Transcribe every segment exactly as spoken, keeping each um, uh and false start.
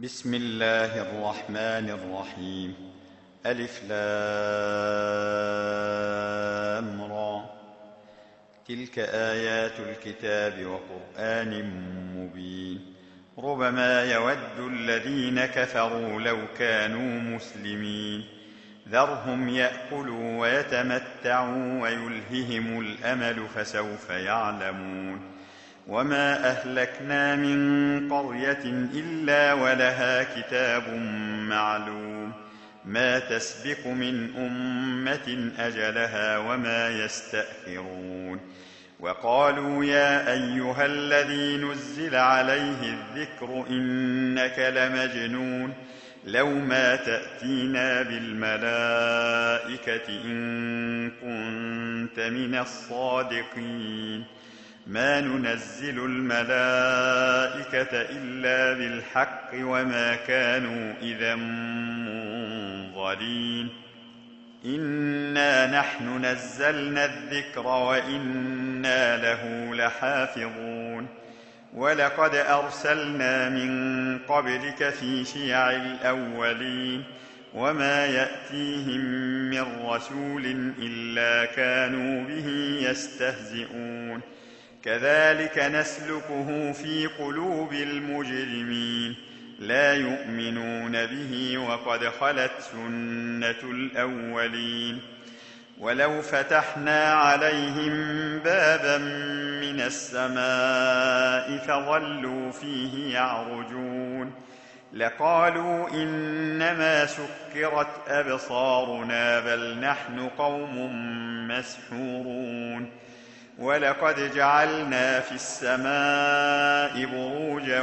بسم الله الرحمن الرحيم. ألف لام را. تلك آيات الكتاب وقرآن مبين. ربما يود الذين كفروا لو كانوا مسلمين. ذرهم يأكلوا ويتمتعوا ويلههم الأمل فسوف يعلمون. وما أهلكنا من قرية إلا ولها كتاب معلوم. ما تسبق من أمة أجلها وما يستأخرون. وقالوا يا أيها الذي نزل عليه الذكر إنك لمجنون. لو ما تأتينا بالملائكة إن كنت من الصادقين. ما ننزل الملائكة إلا بالحق وما كانوا إذا منظرين. إنا نحن نزلنا الذكر وإنا له لحافظون. ولقد أرسلنا من قبلك في شيع الأولين. وما يأتيهم من رسول إلا كانوا به يستهزئون. كذلك نسلكه في قلوب المجرمين. لا يؤمنون به وقد خلت سنة الأولين. ولو فتحنا عليهم بابا من السماء فظلوا فيه يعرجون لقالوا إنما سكرت أبصارنا بل نحن قوم مسحورون. ولقد جعلنا في السماء بروجا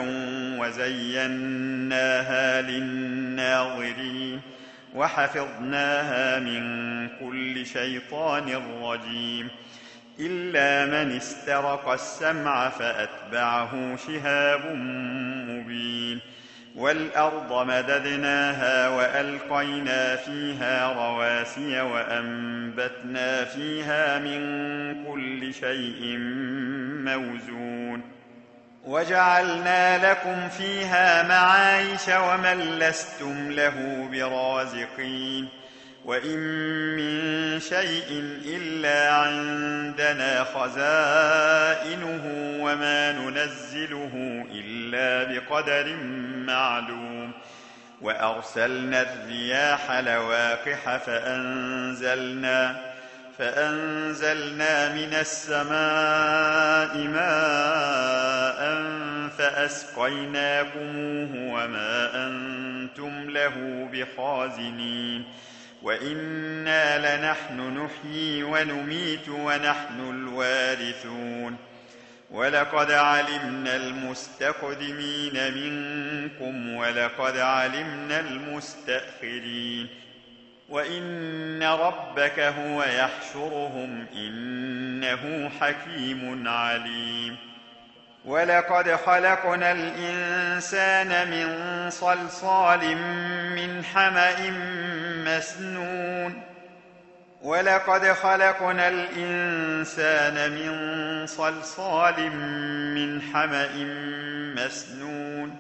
وزيناها للناظرين وحفظناها من كل شيطان رجيم إلا من استرق السمع فأتبعه شهاب مبين. والأرض مددناها وألقينا فيها رواسي وأنبتنا فيها من كل شيء موزون. وجعلنا لكم فيها معايش ومن لستم له برازقين. وإن من شيء إلا عندنا خزائنه وما ننزله إلا بقدر معلوم. وأرسلنا الرياح لواقح فأنزلنا فأنزلنا من السماء ماء فأسقيناكموه وما أنتم له بخازنين. وإنا لنحن نحيي ونميت ونحن الوارثون. ولقد علمنا المستقدمين منكم ولقد علمنا المستأخرين. وإن ربك هو يحشرهم إنه حكيم عليم. ولقد خلقنا الإنسان من صلصال من حمأ مسنون. ولقد خلقنا الإنسان من صلصال من حمأ مسنون.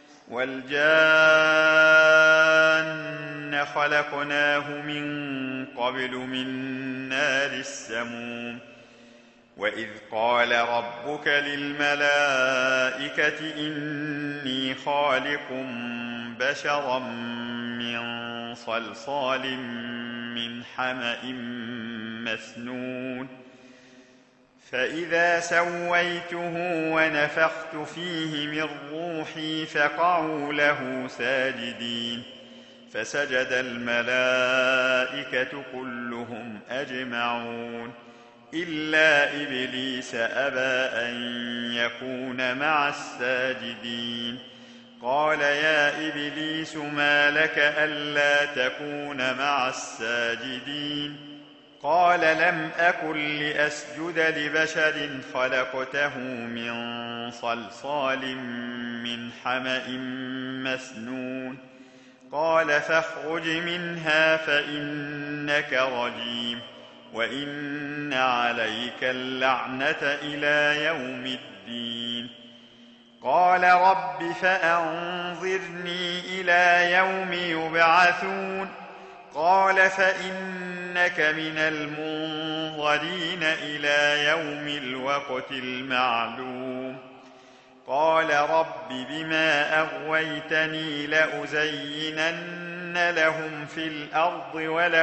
والجان خلقناه من قبل من نار السموم. وإذ قال ربك للملائكة إني خالق بشرا من صلصال من حمأ مسنون. فإذا سويته ونفخت فيه من روحي فقعوا له ساجدين. فسجد الملائكة كلهم أجمعون إلا إبليس أبى أن يكون مع الساجدين. قال يا إبليس ما لك ألا تكون مع الساجدين؟ قال لم أكن لأسجد لبشر خلقته من صلصال من حمأ مسنون. قال فاخرج منها فإنك رجيم وإن عليك اللعنة إلى يوم الدين. قال رب فأنظرني إلى يوم يبعثون قال فإنك من المنظرين إلى يوم الوقت المعلوم قال رب بما أغويتني لأزينن لهم في الأرض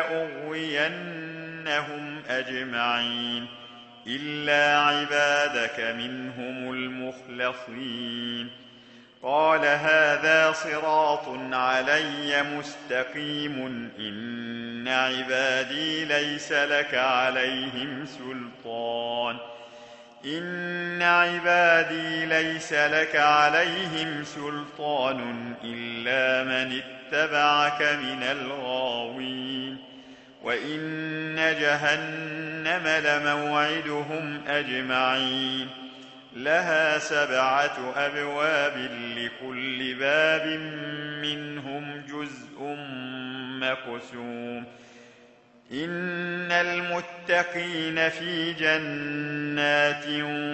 ولأغوينهم أجمعين إلا عبادك منهم المخلصين قال هذا صراط علي مستقيم إن عبادي ليس لك عليهم سلطان إن عبادي ليس لك عليهم سلطان إلا من اتبعك من الغاوين وإن جهنم لموعدهم أجمعين لها سبعة أبواب لكل باب منهم جزء مقسوم إن المتقين في جنات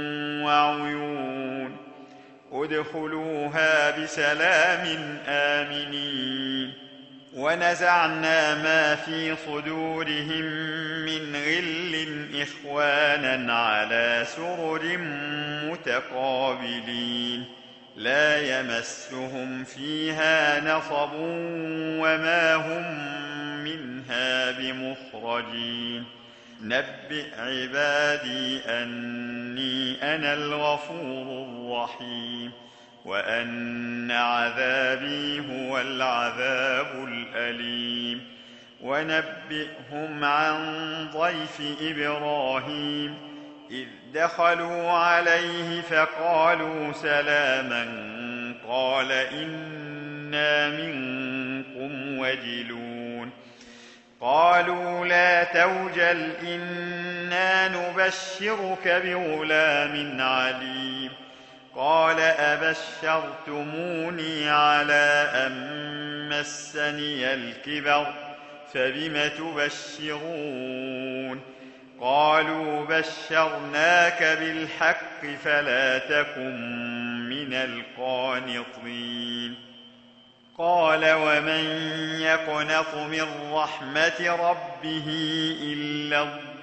وعيون ادخلوها بسلام آمنين ونزعنا ما في صدورهم من غل إخوانا على سرر متقابلين لا يمسهم فيها نصب وما هم منها بمخرجين نبئ عبادي أني أنا الغفور الرحيم وأن عذابي هو العذاب الأليم ونبئهم عن ضيف إبراهيم إذ دخلوا عليه فقالوا سلاما قال إنا منكم وجلون قالوا لا توجل إنا نبشرك بغلام عليم قال أبشرتموني على أن مسني الكبر فبم تبشرون قالوا بشرناك بالحق فلا تكن من القانطين قال ومن يقنط من رحمة ربه إلا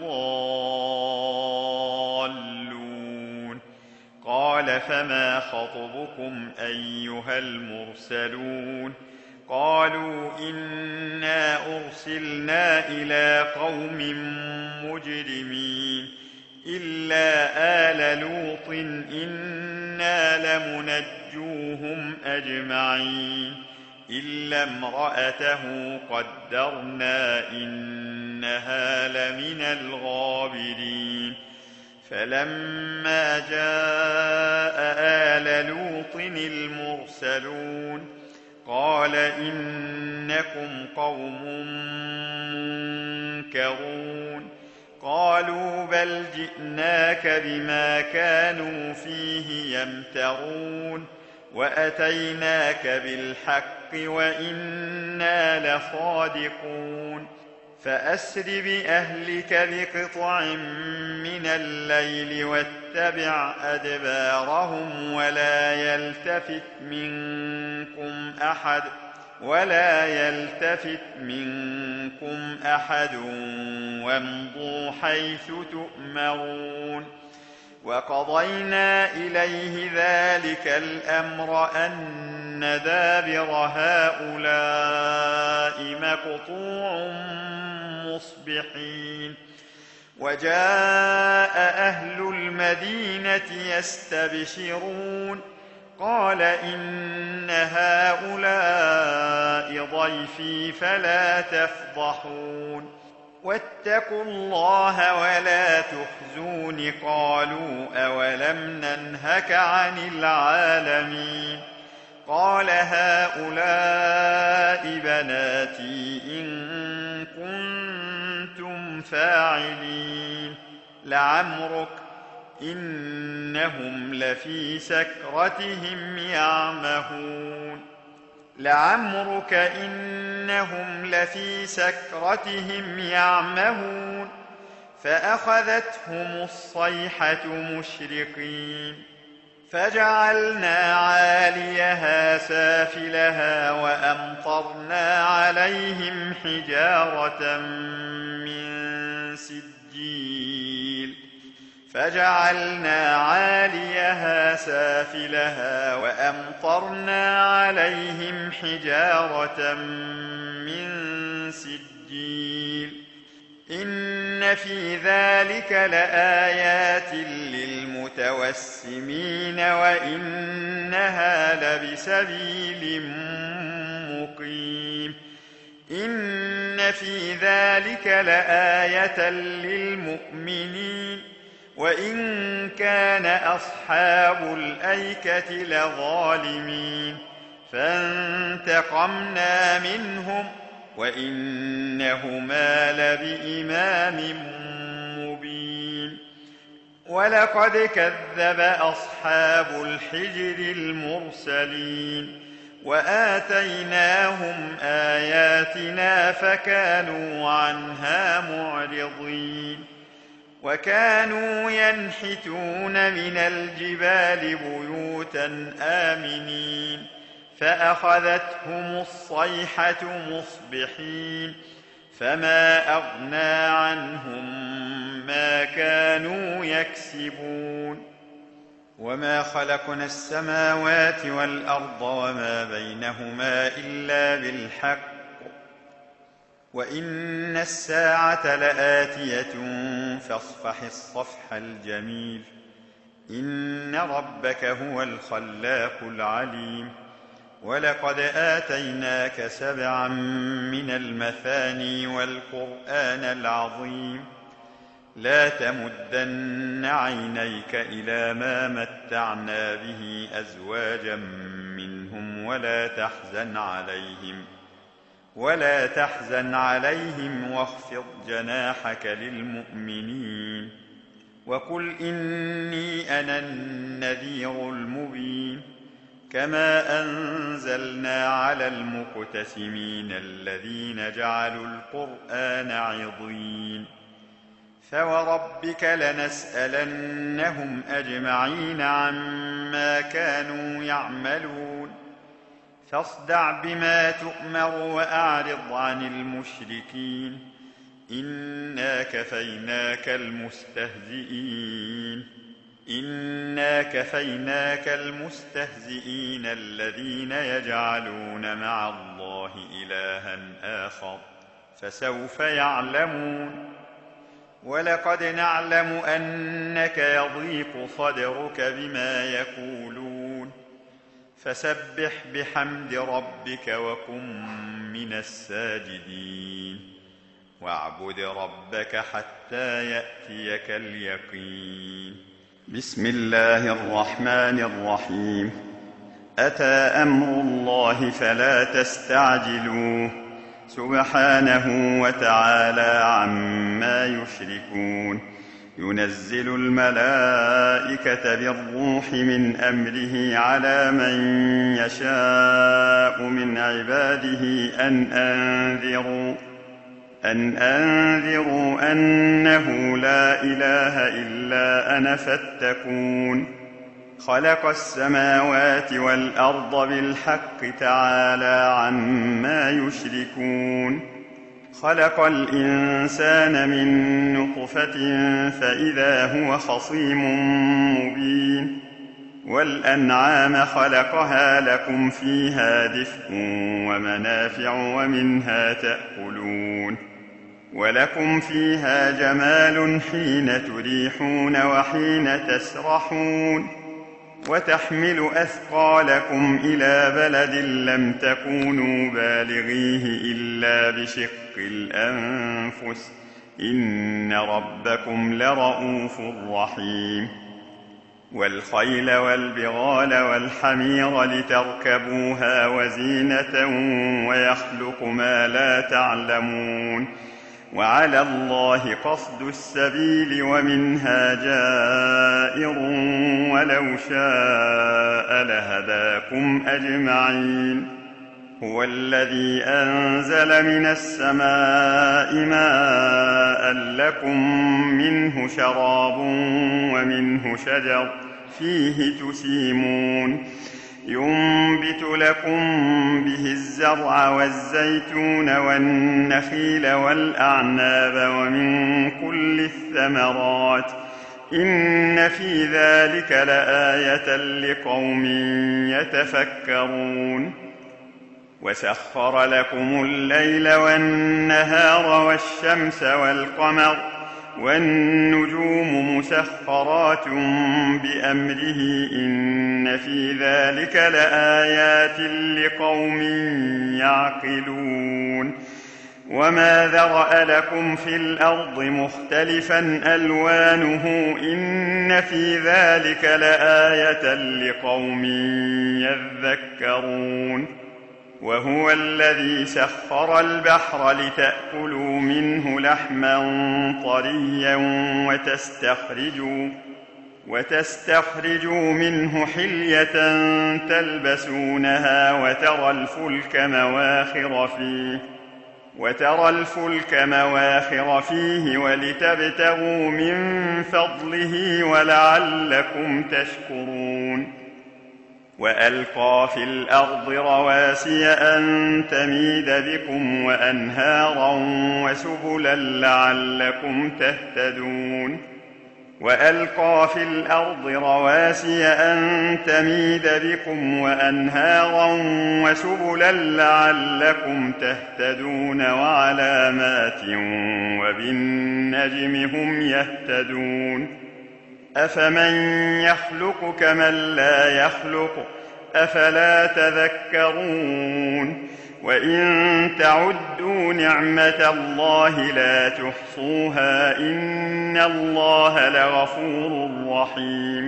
الضالون قال فما خطبكم أيها المرسلون قالوا إنا أرسلنا إلى قوم مجرمين إلا آل لوط إنا لمنجوهم أجمعين إلا امرأته قدرنا إنها لمن الغابرين فلما جاء آل لوط المرسلون قال إنكم قوم منكرون قالوا بل جئناك بما كانوا فيه يمترون وأتيناك بالحق وإنا لصادقون فأسر بأهلك بقطع من الليل واتبع أدبارهم ولا يلتفت منكم أحد ولا يلتفت منكم أحد وامضوا حيث تؤمرون وقضينا إليه ذلك الأمر أن دابر هؤلاء مقطوع مصبحين وجاء أهل المدينة يستبشرون قال إن هؤلاء ضيفي فلا تفضحون واتقوا الله ولا تخزون قالوا أولم ننهك عن العالمين قال هؤلاء بناتي إن كنتم فاعلين لعمرك إنهم لفي سكرتهم يعمهون لعمرك إنهم لفي سكرتهم يعمهون فأخذتهم الصيحة مشرقين فجعلنا عاليها سافلها وأمطرنا عليهم حجارة من سجيل فجعلنا عاليها سافلها وأمطرنا عليهم حجارة من سجيل إن في ذلك لآيات للمتوسمين وإنها لبسبيل مقيم إن في ذلك لآية للمؤمنين وإن كان أصحاب الأيكة لظالمين فانتقمنا منهم وإنهما لبإمام مبين ولقد كذب أصحاب الحجر المرسلين وآتيناهم آياتنا فكانوا عنها معرضين وكانوا ينحتون من الجبال بيوتا آمنين فأخذتهم الصيحة مصبحين فما أغنى عنهم ما كانوا يكسبون وما خلقنا السماوات والأرض وما بينهما إلا بالحق وإن الساعة لآتية فاصفح الصفح الجميل إن ربك هو الخلاق العليم ولقد آتيناك سبعا من المثاني والقرآن العظيم لا تمدن عينيك إلى ما متعنا به أزواجا منهم ولا تحزن عليهم ولا تحزن عليهم واخفض جناحك للمؤمنين وقل إني أنا النذير المبين كما أنزلنا على المقتسمين الذين جعلوا القرآن عضين فوربك لنسألنهم أجمعين عما كانوا يعملون فاصدع بما تؤمر وأعرض عن المشركين إنا كفيناك المستهزئين إنا كفيناك المستهزئين الذين يجعلون مع الله إلها آخر فسوف يعلمون ولقد نعلم أنك يضيق صدرك بما يقولون فسبح بحمد ربك وكن من الساجدين واعبد ربك حتى يأتيك اليقين بسم الله الرحمن الرحيم أتى أمر الله فلا تستعجلوه سبحانه وتعالى عما يشركون ينزل الملائكة بالروح من أمره على من يشاء من عباده أن أنذروا أن أنذروا أنه لا إله إلا أنا فاتقون خلق السماوات والأرض بالحق تعالى عما يشركون خلق الإنسان من نطفة فإذا هو خصيم مبين والأنعام خلقها لكم فيها دفء ومنافع ومنها تأكلون ولكم فيها جمال حين تريحون وحين تسرحون وتحمل أثقالكم إلى بلد لم تكونوا بالغيه إلا بشق الأنفس إن ربكم لرؤوف رحيم والخيل والبغال والحمير لتركبوها وزينة ويخلق ما لا تعلمون وعلى الله قصد السبيل ومنها جائر ولو شاء لهداكم أجمعين هو الذي أنزل من السماء ماء لكم منه شراب ومنه شجر فيه تسيمون ينبت لكم به الزرع والزيتون والنخيل والأعناب ومن كل الثمرات إن في ذلك لآية لقوم يتفكرون وسخر لكم الليل والنهار والشمس والقمر والنجوم مسخرات بأمره إن في ذلك لآيات لقوم يعقلون وما ذرأ لكم في الأرض مختلفا ألوانه إن في ذلك لآية لقوم يذكرون وهو الذي سخر البحر لتأكلوا منه لحما طريا وتستخرجوا, وتستخرجوا منه حلية تلبسونها وترى الفلك مواخر فيه وترى الفلك مواخر فيه ولتبتغوا من فضله ولعلكم تشكرون وألقى في الأرض رواسي أن تميد بكم وأنهارا وسبلا لعلكم تهتدون وألقى في الأرض رواسي أن تميد بكم وأنهارا وسبلا لعلكم تهتدون وعلامات وبالنجم هم يهتدون أفمن يخلق كمن لا يخلق أفلا تذكرون وإن تعدوا نعمة الله لا تحصوها إن الله لغفور رحيم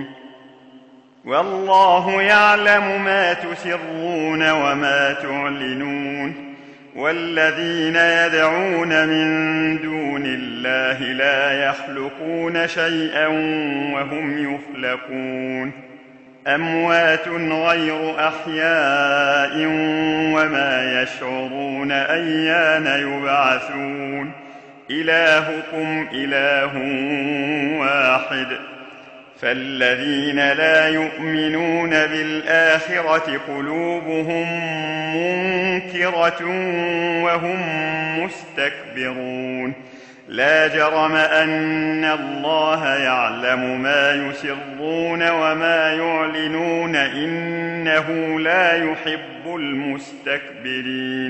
والله يعلم ما تسرون وما تعلنون والذين يدعون من دون الله لا يخلقون شيئا وهم يخلقون أموات غير أحياء وما يشعرون أيان يبعثون إلهكم إله واحد فالذين لا يؤمنون بالآخرة قلوبهم منكرة وهم مستكبرون لا جرم أن الله يعلم ما يسرون وما يعلنون إنه لا يحب المستكبرين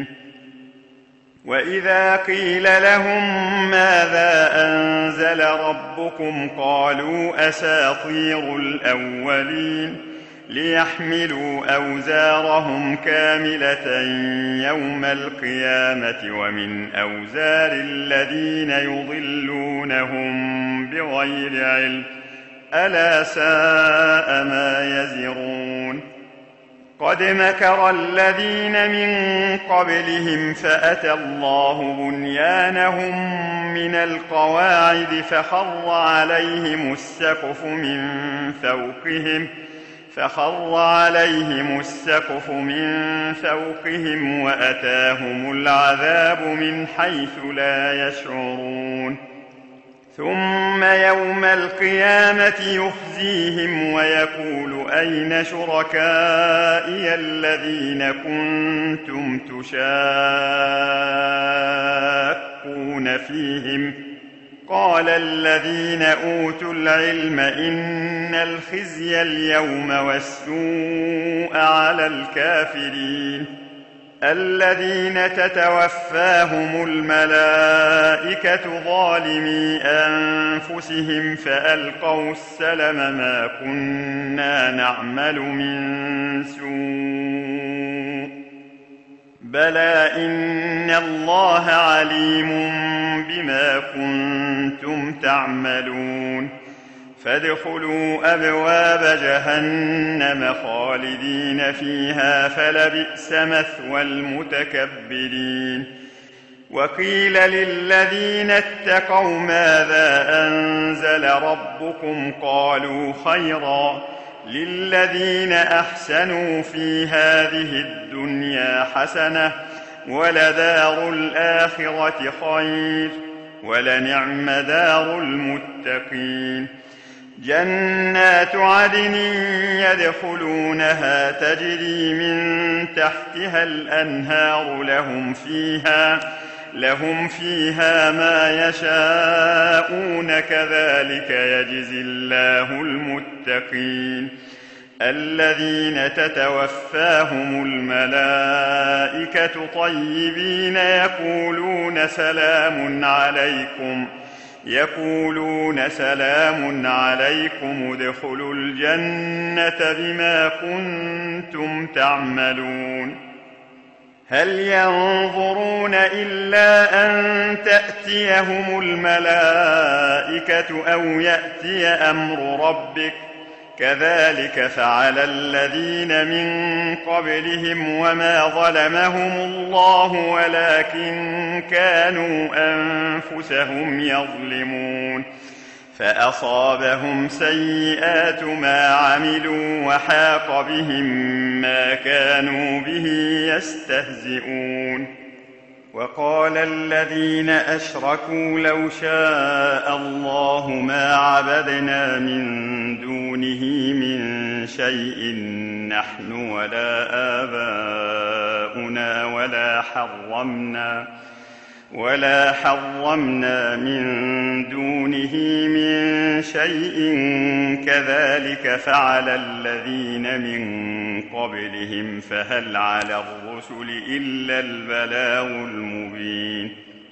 وإذا قيل لهم ماذا أنزل ربكم قالوا أساطير الأولين ليحملوا أوزارهم كاملة يوم القيامة ومن أوزار الذين يضلونهم بغير علم ألا ساء ما يزرون قد مكر الذين من قبلهم فأتى الله بنيانهم من القواعد فخر عليهم السقف من فوقهم فخر عليهم السقف من فوقهم وأتاهم العذاب من حيث لا يشعرون ثم يوم القيامة يخزيهم ويقول أين شركائي الذين كنتم تشاقون فيهم قال الذين أوتوا العلم إن الخزي اليوم والسوء على الكافرين الذين تتوفاهم الملائكة ظالمي أنفسهم فألقوا السلم ما كنا نعمل من سوء بلى إن الله عليم بما كنتم تعملون فادخلوا أبواب جهنم خالدين فيها فلبئس مثوى المتكبرين وقيل للذين اتقوا ماذا أنزل ربكم قالوا خيرا للذين أحسنوا في هذه الدنيا حسنة ولدار الآخرة خير ولنعم دار المتقين جنات عدن يدخلونها تجري من تحتها الأنهار لهم فيها لهم فيها ما يشاءون كذلك يجزي الله المتقين الذين تتوفاهم الملائكة طيبين يقولون سلام عليكم يقولون سلام عليكم ادخلوا الجنة بما كنتم تعملون هل ينظرون إلا أن تأتيهم الملائكة أو يأتي أمر ربك كذلك فعل الذين من قبلهم وما ظلمهم الله ولكن كانوا أنفسهم يظلمون فأصابهم سيئات ما عملوا وحاق بهم ما كانوا به يستهزئون وقال الذين أشركوا لو شاء الله ما عبدنا من دونه من شيء نحن ولا آباؤنا ولا حرمنا ولا حرمنا من دونه من شيء كذلك فعل الذين من قبلهم فهل على الرسل إلا البلاغ المبين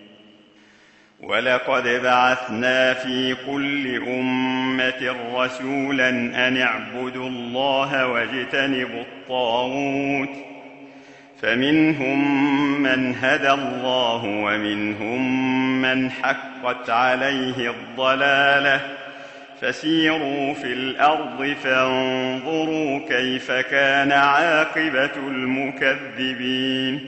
ولقد بعثنا في كل أمة رسولا أن اعبدوا الله واجتنبوا الطاغوت فمنهم من هدى الله ومنهم من حقت عليه الضلالة فسيروا في الأرض فانظروا كيف كان عاقبة المكذبين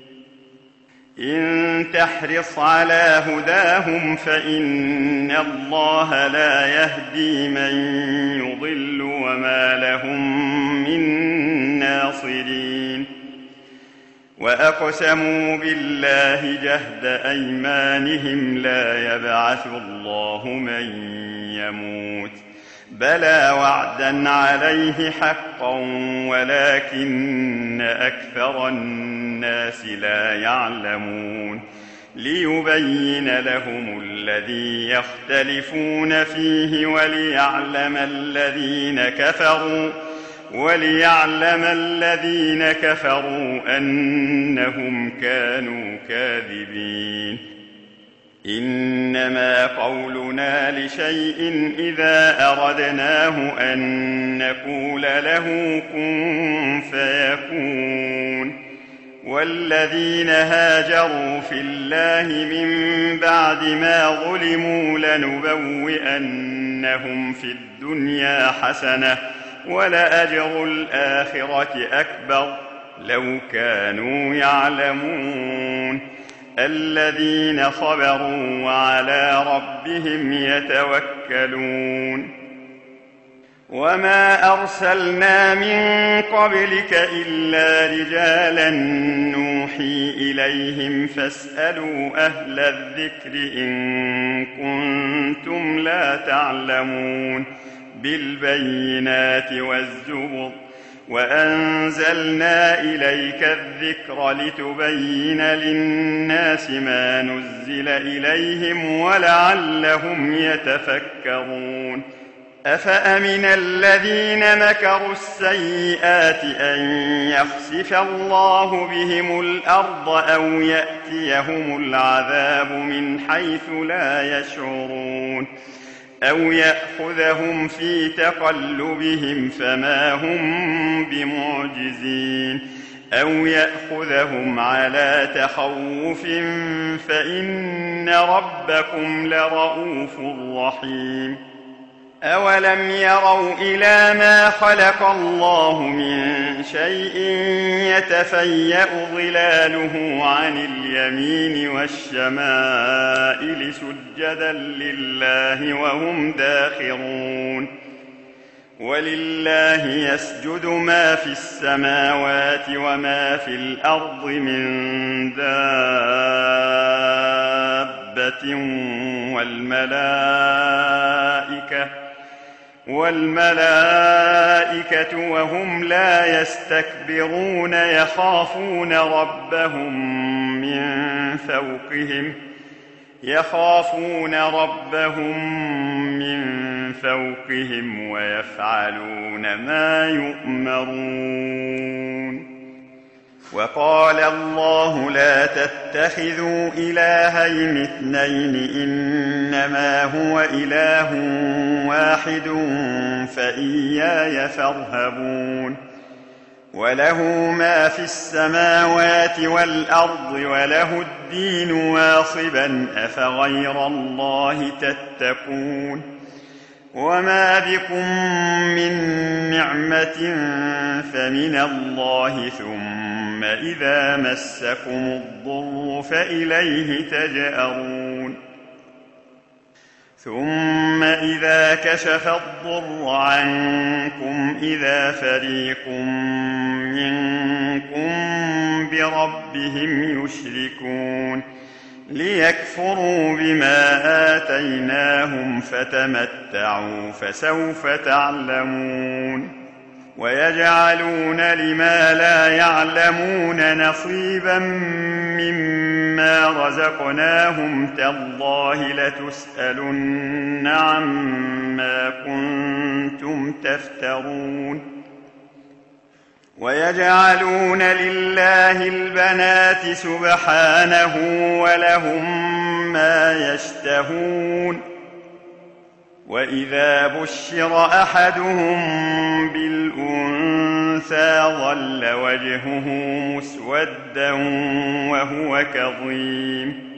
إن تحرص على هداهم فإن الله لا يهدي من يضل وما لهم من ناصرين وأقسموا بالله جهد أيمانهم لا يبعث الله من يموت بلى وعدا عليه حقا ولكن أكثر الناس لا يعلمون ليبين لهم الذي يختلفون فيه وليعلم الذين كفروا وليعلم الذين كفروا أنهم كانوا كاذبين إنما قولنا لشيء إذا أردناه أن نقول له كن فيكون والذين هاجروا في الله من بعد ما ظلموا لنبوئنهم في الدنيا حسنة ولأجر الآخرة أكبر لو كانوا يعلمون الذين صبروا وعلى ربهم يتوكلون وما أرسلنا من قبلك إلا رجالا نوحي إليهم فاسألوا أهل الذكر إن كنتم لا تعلمون بالبينات والزبر وأنزلنا إليك الذكر لتبين للناس ما نزل إليهم ولعلهم يتفكرون أفأمن الذين مكروا السيئات أن يخسف الله بهم الأرض أو يأتيهم العذاب من حيث لا يشعرون أو يأخذهم في تقلبهم فما هم بمعجزين أو يأخذهم على تخوف فإن ربكم لرؤوف رحيم أولم يروا إلى ما خلق الله من شيء يتفيأ ظلاله عن اليمين والشمائل سجدا لله وهم داخرون ولله يسجد ما في السماوات وما في الأرض من دابة والملائكة والملائكة وهم لا يستكبرون يخافون ربهم من فوقهم يخافون ربهم من فوقهم ويفعلون ما يؤمرون. وقال الله لا تتخذوا إلهين اثنين إنما هو إله واحد فإياي فارهبون. وله ما في السماوات والأرض وله الدين واصبا أفغير الله تتقون. وما بكم من نعمة فمن الله ثم إذا مسكم الضر فإليه تجأرون. ثم إذا كشف الضر عنكم إذا فريق منكم بربهم يشركون ليكفروا بما آتيناهم فتمتعوا فسوف تعلمون. ويجعلون لما لا يعلمون نصيبا مما رزقناهم تالله لتسألن عما كنتم تفترون. ويجعلون لله البنات سبحانه ولهم ما يشتهون. وإذا بشر أحدهم بالأنثى ظل وجهه مسودا وهو كظيم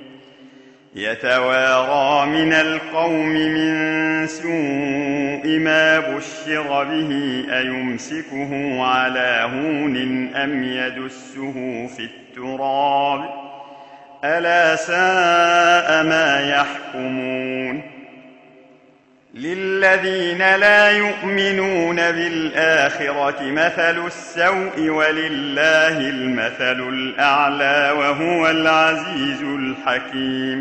يتوارى من القوم من سوء ما بشر به أيمسكه على هون أم يدسه في التراب ألا ساء ما يحكمون. للذين لا يؤمنون بالآخرة مثل السوء ولله المثل الأعلى وهو العزيز الحكيم.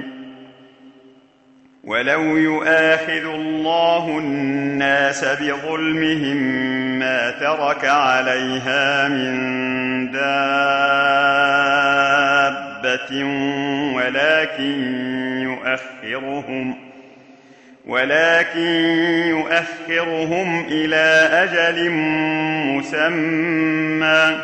ولو يؤاخذ الله الناس بظلمهم ما ترك عليها من دابة ولكن يؤخرهم ولكن يؤخرهم إلى أجل مسمى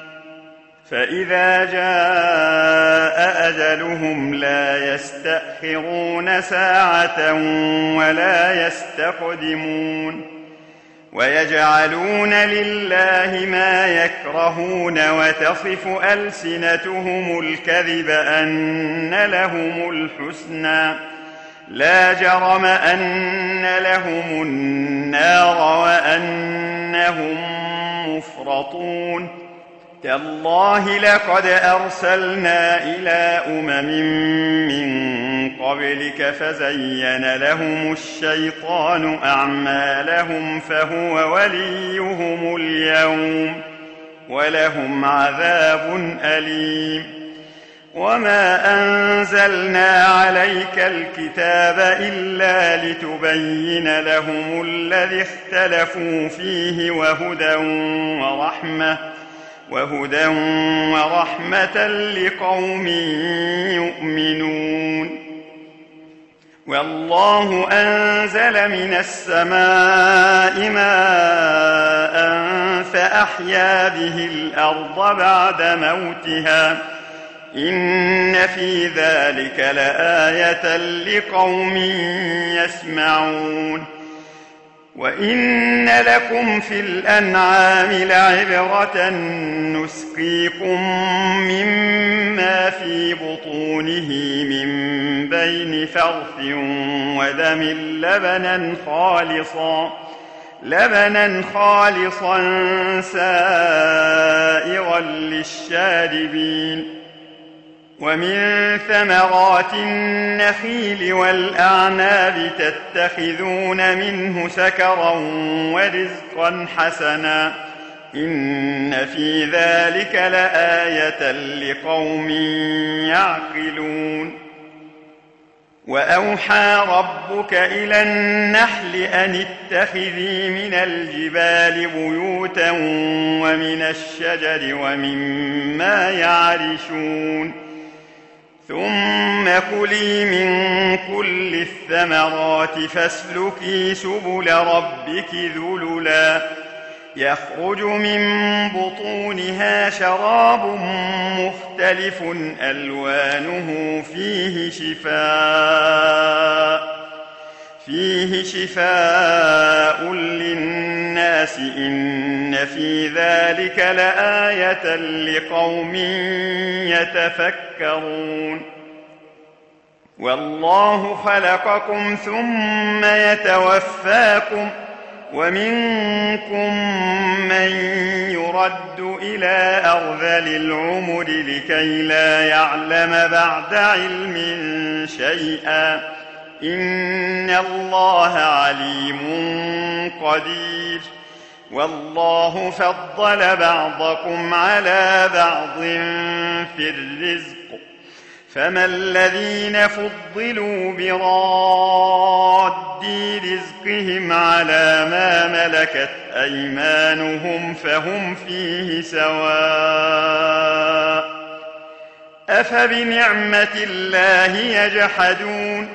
فإذا جاء أجلهم لا يستأخرون ساعة ولا يستقدمون. ويجعلون لله ما يكرهون وتصف ألسنتهم الكذب أن لهم الحسنى لا جرم أن لهم النار وأنهم مفرطون. تالله لقد أرسلنا إلى أمم من قبلك فزين لهم الشيطان أعمالهم فهو وليهم اليوم ولهم عذاب أليم. وما أنزلنا عليك الكتاب إلا لتبين لهم الذي اختلفوا فيه وهدى ورحمة وهدى ورحمة لقوم يؤمنون. والله أنزل من السماء ماء فأحيا به الأرض بعد موتها إن في ذلك لآية لقوم يسمعون. وإن لكم في الأنعام لعبرة نسقيكم مما في بطونه من بين فرث ودم لبنا خالصا لبنا خالصا سائغا للشاربين. ومن ثمرات النخيل والأعناب تتخذون منه سكرا ورزقا حسنا إن في ذلك لآية لقوم يعقلون. وأوحى ربك إلى النحل أن اتخذي من الجبال بيوتا ومن الشجر ومما يعرشون ثم كلي من كل الثمرات فاسلكي سبل ربك ذللا يخرج من بطونها شراب مختلف ألوانه فيه شفاء فيه شفاء للناس إن في ذلك لآية لقوم يتفكرون والله خلقكم ثم يتوفاكم ومنكم من يرد إلى أرذل العمر لكي لا يعلم بعد علم شيئا إن الله عليم قدير والله فضل بعضكم على بعض في الرزق فما الذين فضلوا براد رزقهم على ما ملكت أيمانهم فهم فيه سواء أفبنعمة الله يجحدون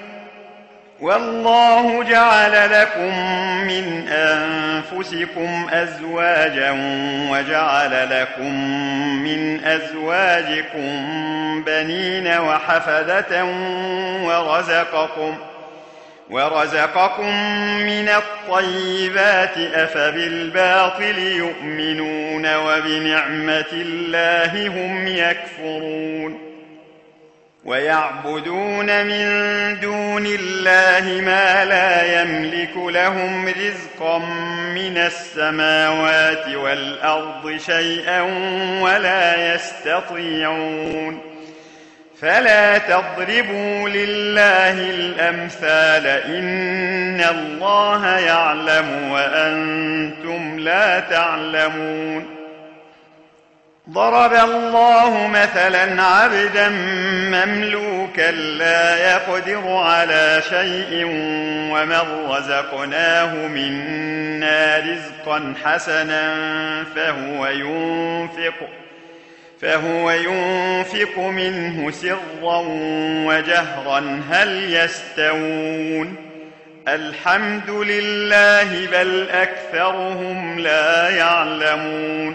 والله جعل لكم من أنفسكم أزواجا وجعل لكم من أزواجكم بنين وحفدة ورزقكم ورزقكم من الطيبات أفبالباطل يؤمنون وبنعمة الله هم يكفرون ويعبدون من دون الله ما لا يملك لهم رزقا من السماوات والأرض شيئا ولا يستطيعون فلا تضربوا لله الأمثال إن الله يعلم وأنتم لا تعلمون ضرب الله مثلا عبدا مملوكا لا يقدر على شيء ومن رزقناه منا رزقا حسنا فهو ينفق فهو ينفق منه سرا وجهرا هل يستوون الحمد لله بل أكثرهم لا يعلمون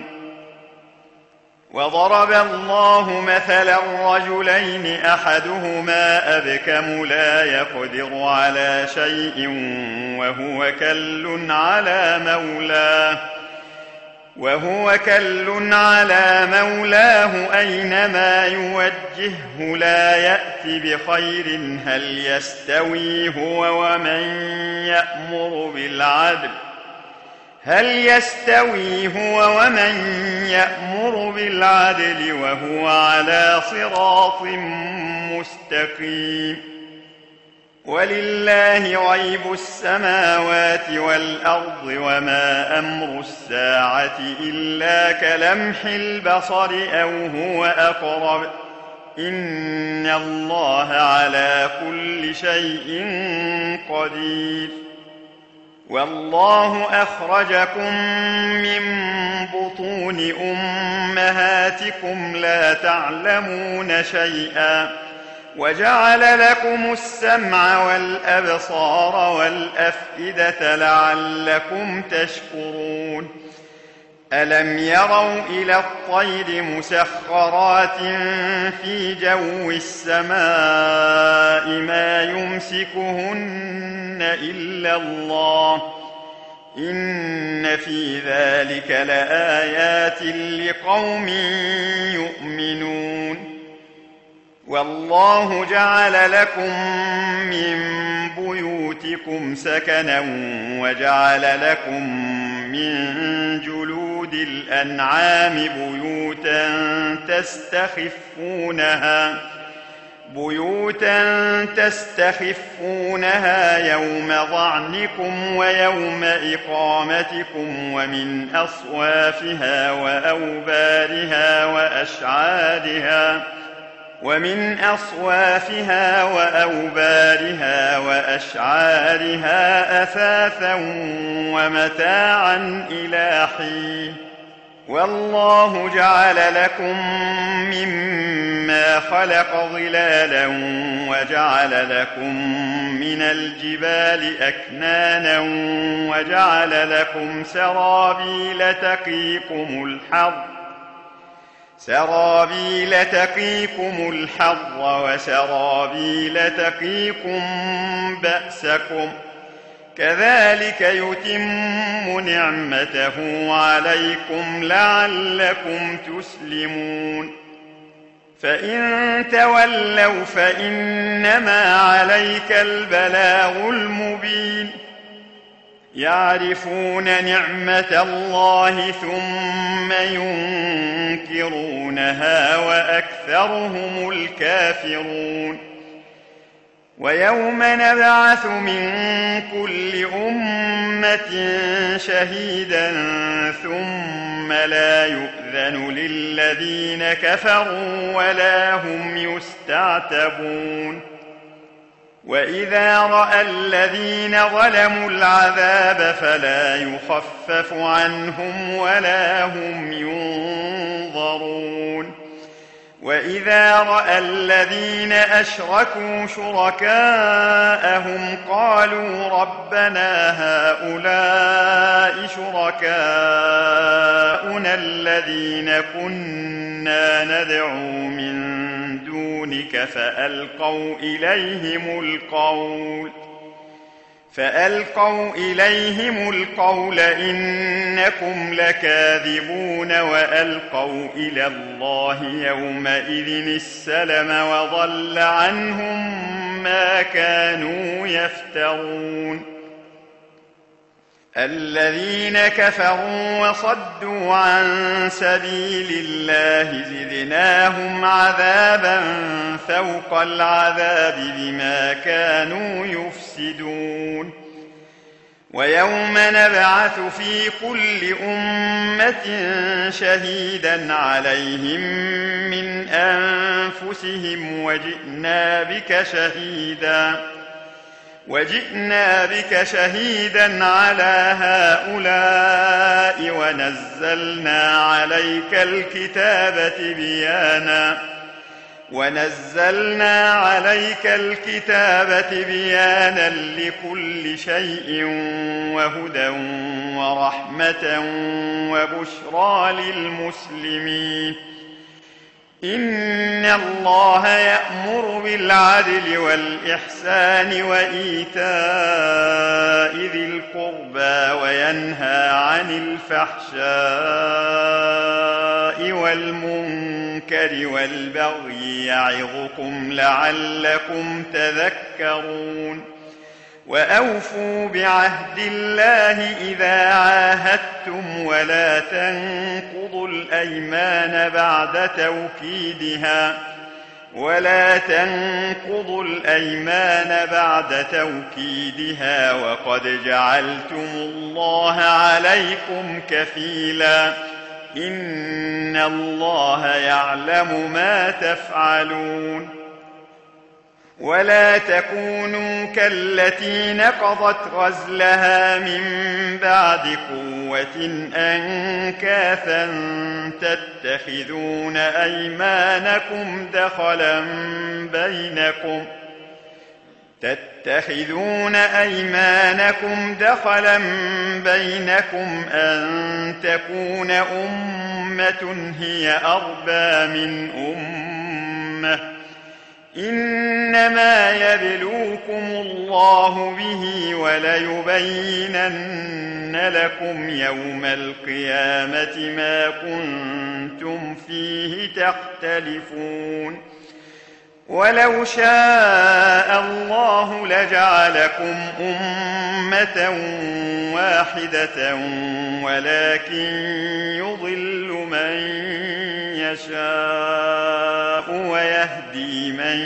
وضرب الله مثلا رجلين أحدهما أبكم لا يقدر على شيء وهو كل على مولاه وهو كل على مولاه أينما يوجهه لا يأتي بخير هل يستوي هو ومن يأمر بالعدل هل يستوي هو ومن يأمر بالعدل وهو على صراط مستقيم ولله غيب السماوات والأرض وما أمر الساعة إلا كلمح البصر أو هو أقرب إن الله على كل شيء قدير والله أخرجكم من بطون أمهاتكم لا تعلمون شيئا وجعل لكم السمع والأبصار والأفئدة لعلكم تشكرون ألم يروا إلى الطير مسخرات في جو السماء ما يمسكهن إلا الله إن في ذلك لآيات لقوم يؤمنون والله جعل لكم من بيوتكم سكنا وجعل لكم من جلود الأنعام بيوتا تستخفونها بيوتا تستخفونها يوم ظعنكم ويوم إقامتكم ومن أصوافها وأوبارها وأشعارها ومن أصوافها وأوبارها وأشعارها أثاثا ومتاعا إلى حين. والله جعل لكم مما خلق ظلالا وجعل لكم من الجبال أكنانا وجعل لكم سرابيل تقيكم الحر سرابيل تقيكم الحر وسرابيل تقيكم بأسكم كذلك يتم نعمته عليكم لعلكم تسلمون. فإن تولوا فإنما عليك البلاغ المبين. يعرفون نعمة الله ثم ينكرونها وأكثرهم الكافرون. ويوم نبعث من كل أمة شهيدا ثم لا يؤذن للذين كفروا ولا هم يستعتبون. وإذا رأى الذين ظلموا العذاب فلا يخفف عنهم ولا هم ينظرون. وإذا رأى الذين أشركوا شركاءهم قالوا ربنا هؤلاء شركاؤنا الذين كنا ندعو من دونك فألقوا إليهم القول فألقوا إليهم القول إنكم لكاذبون وألقوا إلى الله يومئذ السلم وضل عنهم ما كانوا يفترون. الذين كفروا وصدوا عن سبيل الله زدناهم عذابا فوق العذاب بما كانوا يفسدون. ويوم نبعث في كل أمة شهيدا عليهم من أنفسهم وجئنا بك شهيدا وجئنا بك شهيدا على هؤلاء ونزلنا عليك الكتاب تبيانا ونزلنا عليك الكتاب تبيانا لكل شيء وهدى ورحمة وبشرى للمسلمين. إن الله يأمر بالعدل والإحسان وإيتاء ذي القربى وينهى عن الفحشاء والمنكر والبغي يعظكم لعلكم تذكرون. وأوفوا بعهد الله إذا عاهدتم ولا تنقضوا الأيمان بعد توكيدها ولا تنقضوا الأيمان بعد توكيدها وقد جعلتم الله عليكم كفيلا إن الله يعلم ما تفعلون. ولا تكونوا كالتي نقضت غزلها من بعد قوة أنكاثا تتخذون أيمانكم دخلا بينكم تتخذون أيمانكم دخلا بينكم أن تكون أمة هي أربى من أمة إنما يبلوكم الله به وليبينن لكم يوم القيامة ما كنتم فيه تختلفون. ولو شاء الله لجعلكم أمة واحدة ولكن يضل من يشاء ويهدي من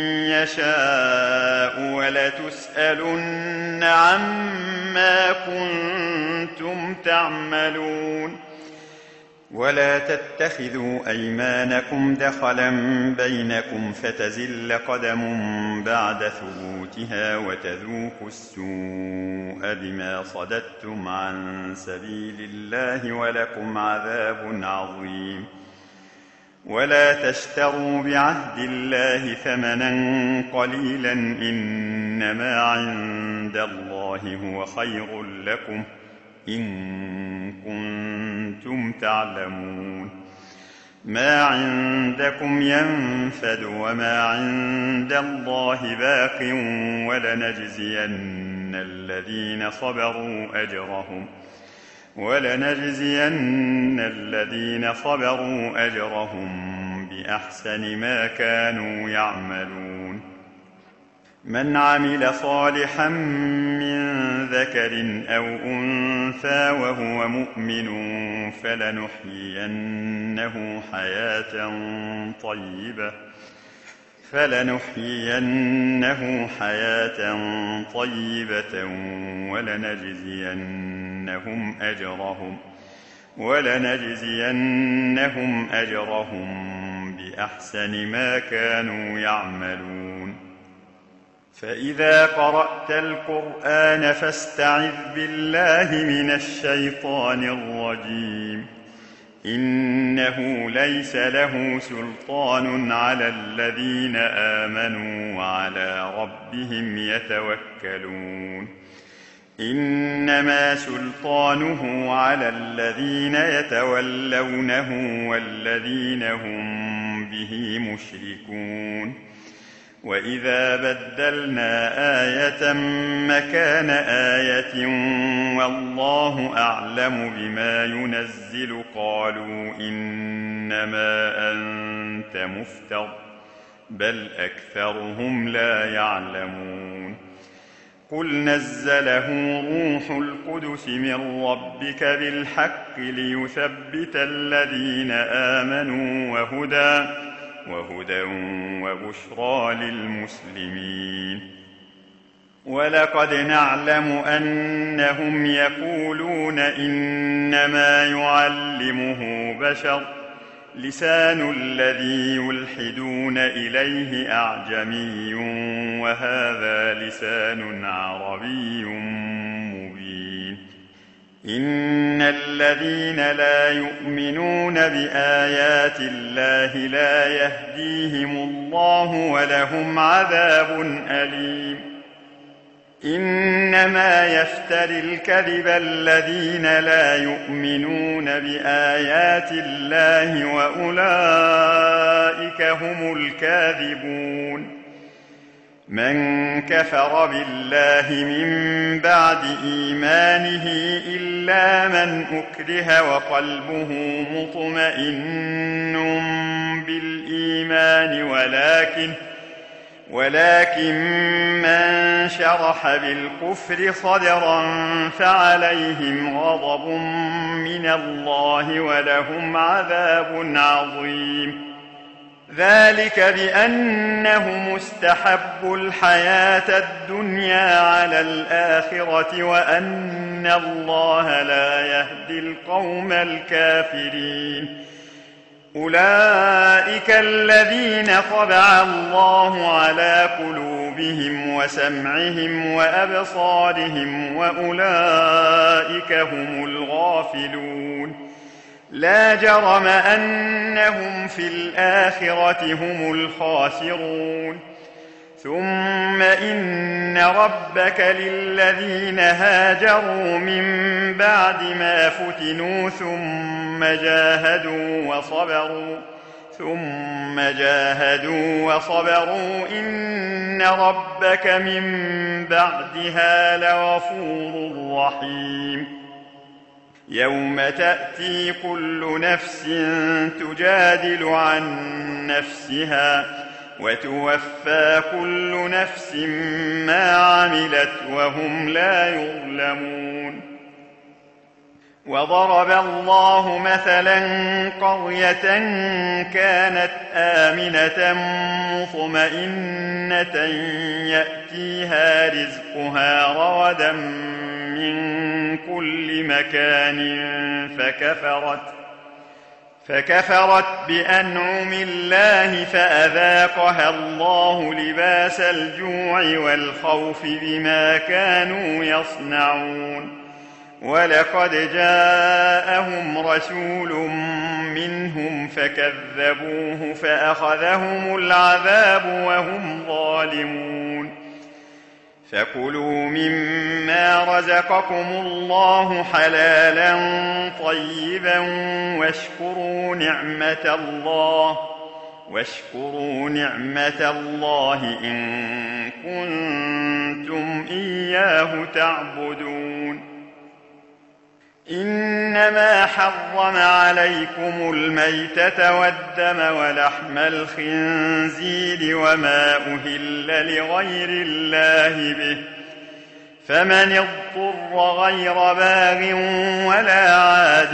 يشاء ولتسألن عما كنتم تعملون. ولا تتخذوا أيمانكم دخلا بينكم فتزل قدم بعد ثبوتها وتذوقوا السوء بما صددتم عن سبيل الله ولكم عذاب عظيم. ولا تشتروا بعهد الله ثمنا قليلا إنما عند الله هو خير لكم إن كنتم تعلمون. ما عندكم ينفد وما عند الله باق ولنجزين الذين صبروا أجرهم ولنجزين الذين صبروا أجرهم بأحسن ما كانوا يعملون. من عمل صالحا من ذكر أو أنثى وهو مؤمن فلنحيينه حياة طيبة فلنحيينه حياة طيبة ولنجزينهم أجرهم ولنجزينهم أجرهم بأحسن ما كانوا يعملون. فإذا قرأت القرآن فاستعذ بالله من الشيطان الرجيم. إنه ليس له سلطان على الذين آمنوا وعلى ربهم يتوكلون. إنما سلطانه على الذين يتولونه والذين هم به مشركون. وإذا بدلنا آية مكان آية والله أعلم بما ينزل قالوا إنما أنت مفتر بل أكثرهم لا يعلمون. قل نزله روح القدس من ربك بالحق ليثبت الذين آمنوا وهدى وهدى وبشرى للمسلمين. ولقد نعلم أنهم يقولون إنما يعلمه بشر لسان الذي يلحدون إليه أعجمي وهذا لسان عربي مبين. إن الذين لا يؤمنون بآيات الله لا يهديهم الله ولهم عذاب أليم. إنما يفتري الكذب الذين لا يؤمنون بآيات الله وأولئك هم الكاذبون. من كفر بالله من بعد إيمانه إلا من أكره وقلبه مطمئن بالإيمان ولكن ولكن من شرح بالكفر صدرا فعليهم غضب من الله ولهم عذاب عظيم. ذلك بأنهم استحبوا الحياة الدنيا على الآخرة وأن الله لا يهدي القوم الكافرين. أولئك الذين طبع الله على قلوبهم وسمعهم وأبصارهم وأولئك هم الغافلون. لا جرم أنهم في الآخرة هم الخاسرون. ثم إن ربك للذين هاجروا من بعد ما فتنوا ثم جاهدوا وصبروا ثم جاهدوا وصبروا إن ربك من بعدها لغفور رحيم. يوم تأتي كل نفس تجادل عن نفسها وتوفى كل نفس ما عملت وهم لا يظلمون. وضرب الله مثلا قرية كانت آمنة مطمئنة يأتيها رزقها رغدا من كل مكان فكفرت فكفرت بأنعم الله فأذاقها الله لباس الجوع والخوف بما كانوا يصنعون. ولقد جاءهم رسول منهم فكذبوه فأخذهم العذاب وهم ظالمون. فكلوا مما رزقكم الله حلالا طيبا واشكروا نعمة الله واشكروا نعمة الله إن كنتم إياه تعبدون. إنما حرم عليكم الميتة والدم ولحم الخنزير وما أهل لغير الله به، فمن اضطر غير باغ ولا عاد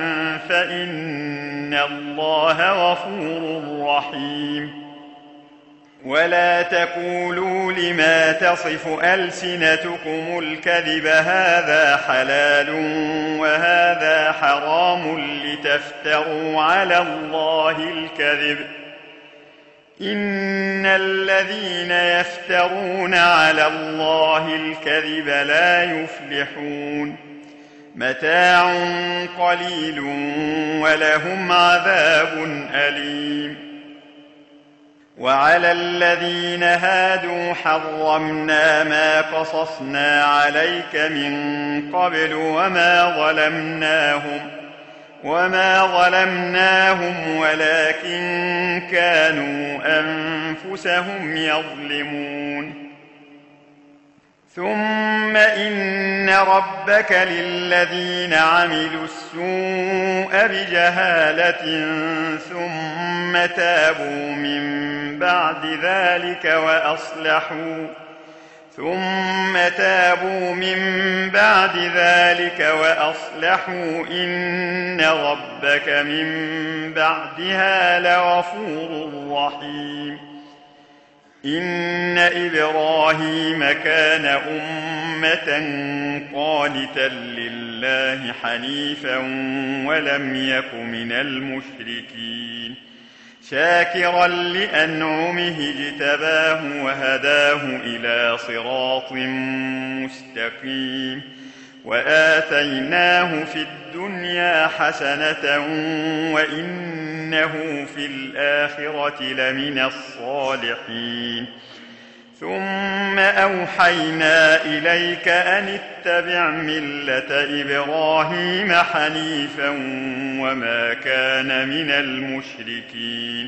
فإن الله غفور رحيم. ولا تقولوا لما تصف ألسنتكم الكذب هذا حلال وهذا حرام لتفتروا على الله الكذب، إن الذين يفترون على الله الكذب لا يفلحون. متاع قليل ولهم عذاب أليم. وعلى الذين هادوا حرمنا ما قصصنا عليك من قبل وما ظلمناهم وما ظلمناهم ولكن كانوا أنفسهم يظلمون. ثم إن ربك للذين عملوا السوء بجهالة ثم تابوا من بعد ذلك وأصلحوا ثم تابوا من بعد ذلك وأصلحوا إن ربك من بعدها لغفور رحيم. إن إبراهيم كان أمة قانتا لله حنيفا ولم يك من المشركين، شاكرا لأنعمه اجتباه وهداه إلى صراط مستقيم. وآتيناه في الدنيا حسنة وإنه في الآخرة لمن الصالحين. ثم أوحينا إليك أن اتبع ملة إبراهيم حنيفا وما كان من المشركين.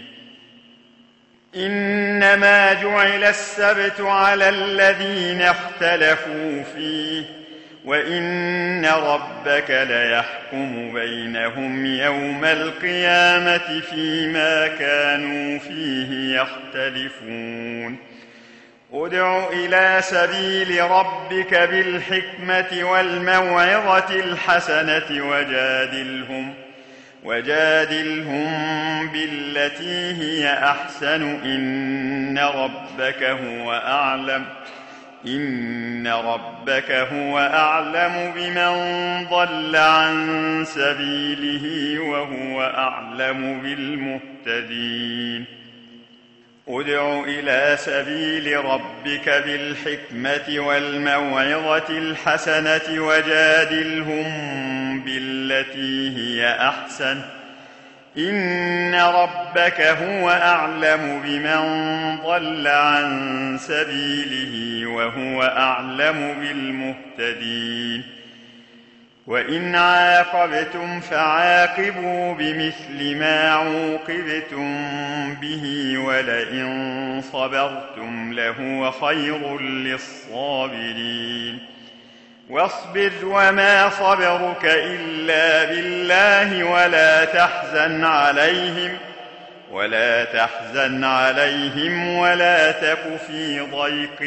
إنما جعل السبت على الذين اختلفوا فيه وإن ربك ليحكم بينهم يوم القيامة فيما كانوا فيه يختلفون. ادع إلى سبيل ربك بالحكمة والموعظة الحسنة وجادلهم وجادلهم بالتي هي أحسن إن ربك هو أعلم إن ربك هو أعلم بمن ضل عن سبيله وهو أعلم بالمهتدين. ادع إلى سبيل ربك بالحكمة والموعظة الحسنة وجادلهم بالتي هي أحسن إن ربك هو أعلم بمن ضل عن سبيله وهو أعلم بالمهتدين. وإن عاقبتم فعاقبوا بمثل ما عوقبتم به ولئن صبرتم لهو خير للصابرين. واصبر وما صبرك إلا بالله ولا تحزن عليهم ولا تحزن عليهم ولا تك في ضيق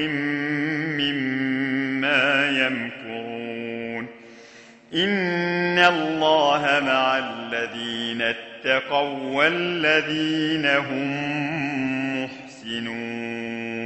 مما يمكرون. إن الله مع الذين اتقوا والذين هم محسنون.